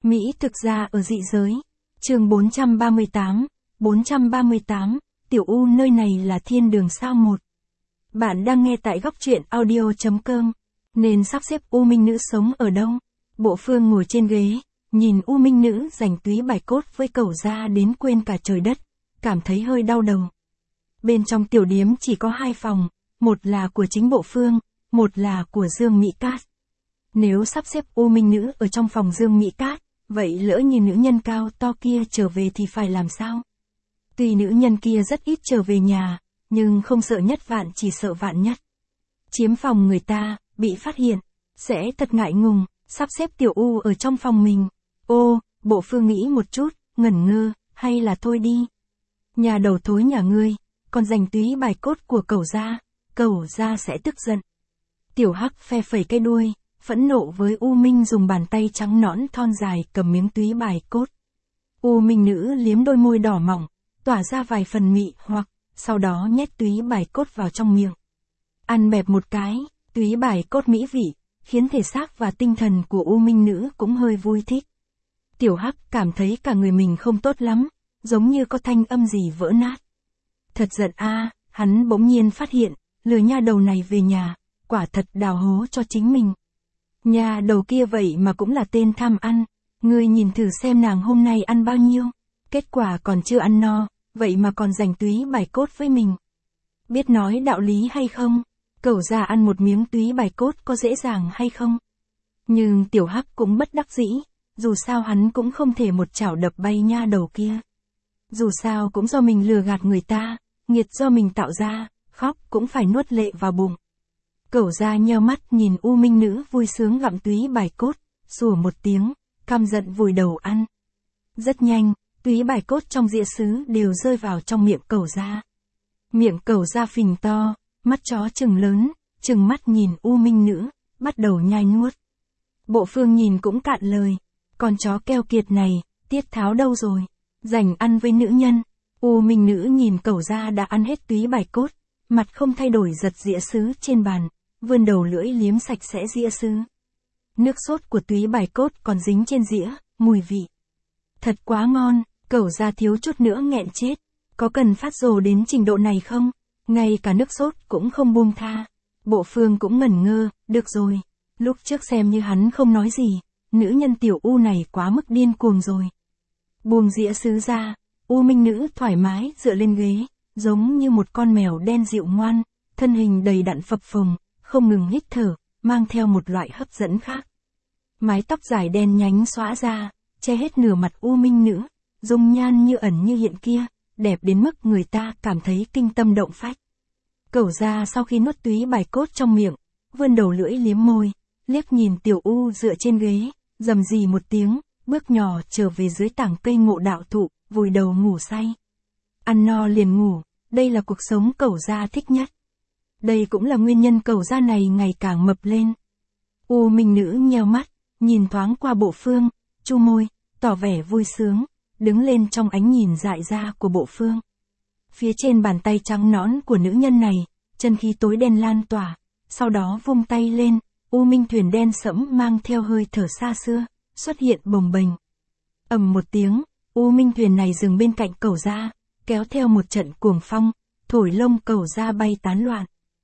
Mỹ thực ra ở dị giới. Chương 438, Tiểu U nơi này là thiên đường sao một. Bạn đang nghe tại góc truyện audio.com. Nên sắp xếp U Minh Nữ sống ở đâu? Bộ Phương ngồi trên ghế, nhìn U Minh Nữ giành túy bài cốt với cẩu ra đến quên cả trời đất, cảm thấy hơi đau đầu. Bên trong tiểu điếm chỉ có 2 phòng, một là của chính Bộ Phương, một là của Dương Mỹ Cát. Nếu sắp xếp U Minh Nữ ở trong phòng Dương Mỹ Cát, vậy lỡ như nữ nhân cao to kia trở về thì phải làm sao? Tuy nữ nhân kia rất ít trở về nhà, nhưng không sợ nhất vạn chỉ sợ vạn nhất. Chiếm phòng người ta, bị phát hiện, sẽ thật ngại ngùng, sắp xếp tiểu U ở trong phòng mình. Ô, Bộ Phương nghĩ một chút, ngẩn ngơ, hay là thôi đi. Nhà đầu thối nhà ngươi, còn giành túy bài cốt của cẩu gia sẽ tức giận. Tiểu Hắc phe phẩy cái đuôi, phẫn nộ với U Minh dùng bàn tay trắng nõn thon dài cầm miếng túy bài cốt. U Minh Nữ liếm đôi môi đỏ mỏng, tỏa ra vài phần mị hoặc, sau đó nhét túy bài cốt vào trong miệng. Ăn bẹp một cái, túy bài cốt mỹ vị, khiến thể xác và tinh thần của U Minh Nữ cũng hơi vui thích. Tiểu Hắc cảm thấy cả người mình không tốt lắm, giống như có thanh âm gì vỡ nát. Thật giận a, hắn bỗng nhiên phát hiện, lừa nha đầu này về nhà, quả thật đào hố cho chính mình. Nhà đầu kia vậy mà cũng là tên tham ăn, ngươi nhìn thử xem nàng hôm nay ăn bao nhiêu, kết quả còn chưa ăn no, vậy mà còn giành túy bài cốt với mình. Biết nói đạo lý hay không? Cẩu gia ăn một miếng túy bài cốt có dễ dàng hay không? Nhưng Tiểu Hắc cũng bất đắc dĩ, dù sao hắn cũng không thể một chảo đập bay nha đầu kia. Dù sao cũng do mình lừa gạt người ta, nghiệt do mình tạo ra, khóc cũng phải nuốt lệ vào bụng. Cẩu gia nheo mắt nhìn U Minh Nữ vui sướng gặm túy bài cốt, sủa một tiếng, căm giận vùi đầu ăn. Rất nhanh, túy bài cốt trong dĩa sứ đều rơi vào trong miệng cẩu gia. Miệng cẩu gia phình to, mắt chó trừng lớn, trừng mắt nhìn U Minh Nữ, bắt đầu nhai nuốt. Bộ Phương nhìn cũng cạn lời, con chó keo kiệt này, tiết tháo đâu rồi, rảnh ăn với nữ nhân. U Minh Nữ nhìn cẩu gia đã ăn hết túy bài cốt, mặt không thay đổi giật dĩa sứ trên bàn, vươn đầu lưỡi liếm sạch sẽ dĩa sứ. Nước sốt của túy bài cốt còn dính trên dĩa, mùi vị thật quá ngon, cẩu gia thiếu chút nữa nghẹn chết. Có cần phát rồ đến trình độ này không? Ngay cả nước sốt cũng không buông tha. Bộ Phương cũng ngẩn ngơ, được rồi. Lúc trước xem như hắn không nói gì, nữ nhân tiểu U này quá mức điên cuồng rồi. Buông dĩa sứ ra, U Minh Nữ thoải mái dựa lên ghế, giống như một con mèo đen dịu ngoan, thân hình đầy đặn phập phồng, không ngừng hít thở, mang theo một loại hấp dẫn khác. Mái tóc dài đen nhánh xõa ra, che hết nửa mặt U Minh Nữ, dung nhan như ẩn như hiện kia, đẹp đến mức người ta cảm thấy kinh tâm động phách. Cẩu gia sau khi nuốt túy bài cốt trong miệng, vươn đầu lưỡi liếm môi, liếc nhìn tiểu U dựa trên ghế, rầm rì một tiếng, bước nhỏ trở về dưới tảng cây ngộ đạo thụ, vùi đầu ngủ say. Ăn no liền ngủ, đây là cuộc sống cẩu gia thích nhất. Đây cũng là nguyên nhân cẩu gia này ngày càng mập lên. U Minh Nữ nheo mắt, nhìn thoáng qua Bộ Phương, chu môi, tỏ vẻ vui sướng, đứng lên trong ánh nhìn dại ra của Bộ Phương. Phía trên bàn tay trắng nõn của nữ nhân này, chân khí tối đen lan tỏa, sau đó vung tay lên, U Minh thuyền đen sẫm mang theo hơi thở xa xưa, xuất hiện bồng bềnh. Ầm một tiếng, U Minh thuyền này dừng bên cạnh cẩu gia, kéo theo một trận cuồng phong, thổi lông cẩu gia bay tán loạn.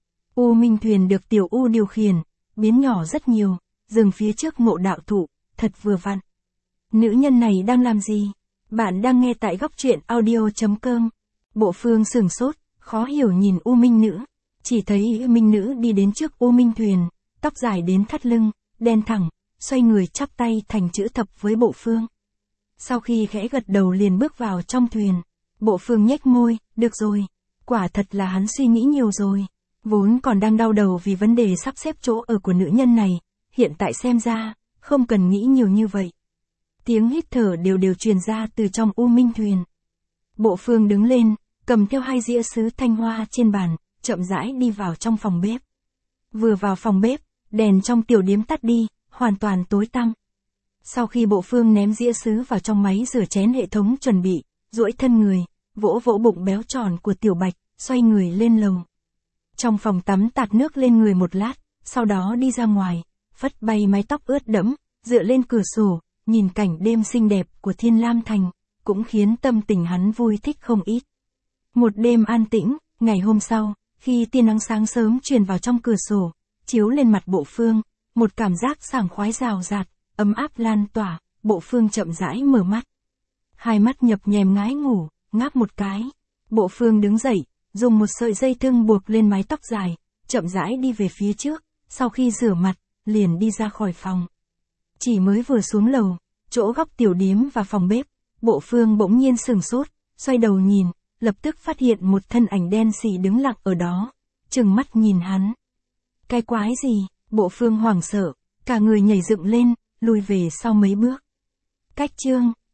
U Minh thuyền được tiểu U điều khiển, biến nhỏ rất nhiều, dừng phía trước ngộ đạo thụ, thật vừa vặn. Nữ nhân này đang làm gì? Bạn đang nghe tại góc truyện audio.com. Bộ Phương sửng sốt, khó hiểu nhìn U Minh Nữ. Chỉ thấy Minh Nữ đi đến trước U Minh thuyền, tóc dài đến thắt lưng, đen thẳng, xoay người chắp tay thành chữ thập với Bộ Phương. Sau khi khẽ gật đầu liền bước vào trong thuyền. Bộ Phương nhếch môi, được rồi. Quả thật là hắn suy nghĩ nhiều rồi. Vốn còn đang đau đầu vì vấn đề sắp xếp chỗ ở của nữ nhân này, hiện tại xem ra, không cần nghĩ nhiều như vậy. Tiếng hít thở đều truyền ra từ trong U Minh thuyền. Bộ Phương đứng lên, cầm theo 2 dĩa sứ thanh hoa trên bàn, chậm rãi đi vào trong phòng bếp. Vừa vào phòng bếp, đèn trong tiểu điếm tắt đi, hoàn toàn tối tăm. Sau khi Bộ Phương ném dĩa sứ vào trong máy rửa chén hệ thống chuẩn bị, duỗi thân người, vỗ vỗ bụng béo tròn của Tiểu Bạch, xoay người lên lầu. Trong phòng tắm tạt nước lên người một lát, sau đó đi ra ngoài, phất bay mái tóc ướt đẫm, dựa lên cửa sổ, nhìn cảnh đêm xinh đẹp của Thiên Lam Thành, cũng khiến tâm tình hắn vui thích không ít. Một đêm an tĩnh, ngày hôm sau, khi tia nắng sáng sớm truyền vào trong cửa sổ, chiếu lên mặt Bộ Phương, một cảm giác sảng khoái rào rạt, ấm áp lan tỏa, Bộ Phương chậm rãi mở mắt. Hai mắt nhập nhèm ngái ngủ, ngáp một cái. Bộ Phương đứng dậy, dùng một sợi dây thừng buộc lên mái tóc dài, chậm rãi đi về phía trước, sau khi rửa mặt, liền đi ra khỏi phòng. Chỉ mới vừa xuống lầu, chỗ góc tiểu điếm và phòng bếp, Bộ Phương bỗng nhiên sửng sốt, xoay đầu nhìn, lập tức phát hiện một thân ảnh đen sì đứng lặng ở đó, trừng mắt nhìn hắn. Cái quái gì? Bộ Phương hoảng sợ, cả người nhảy dựng lên, lùi về sau mấy bước. Cách chương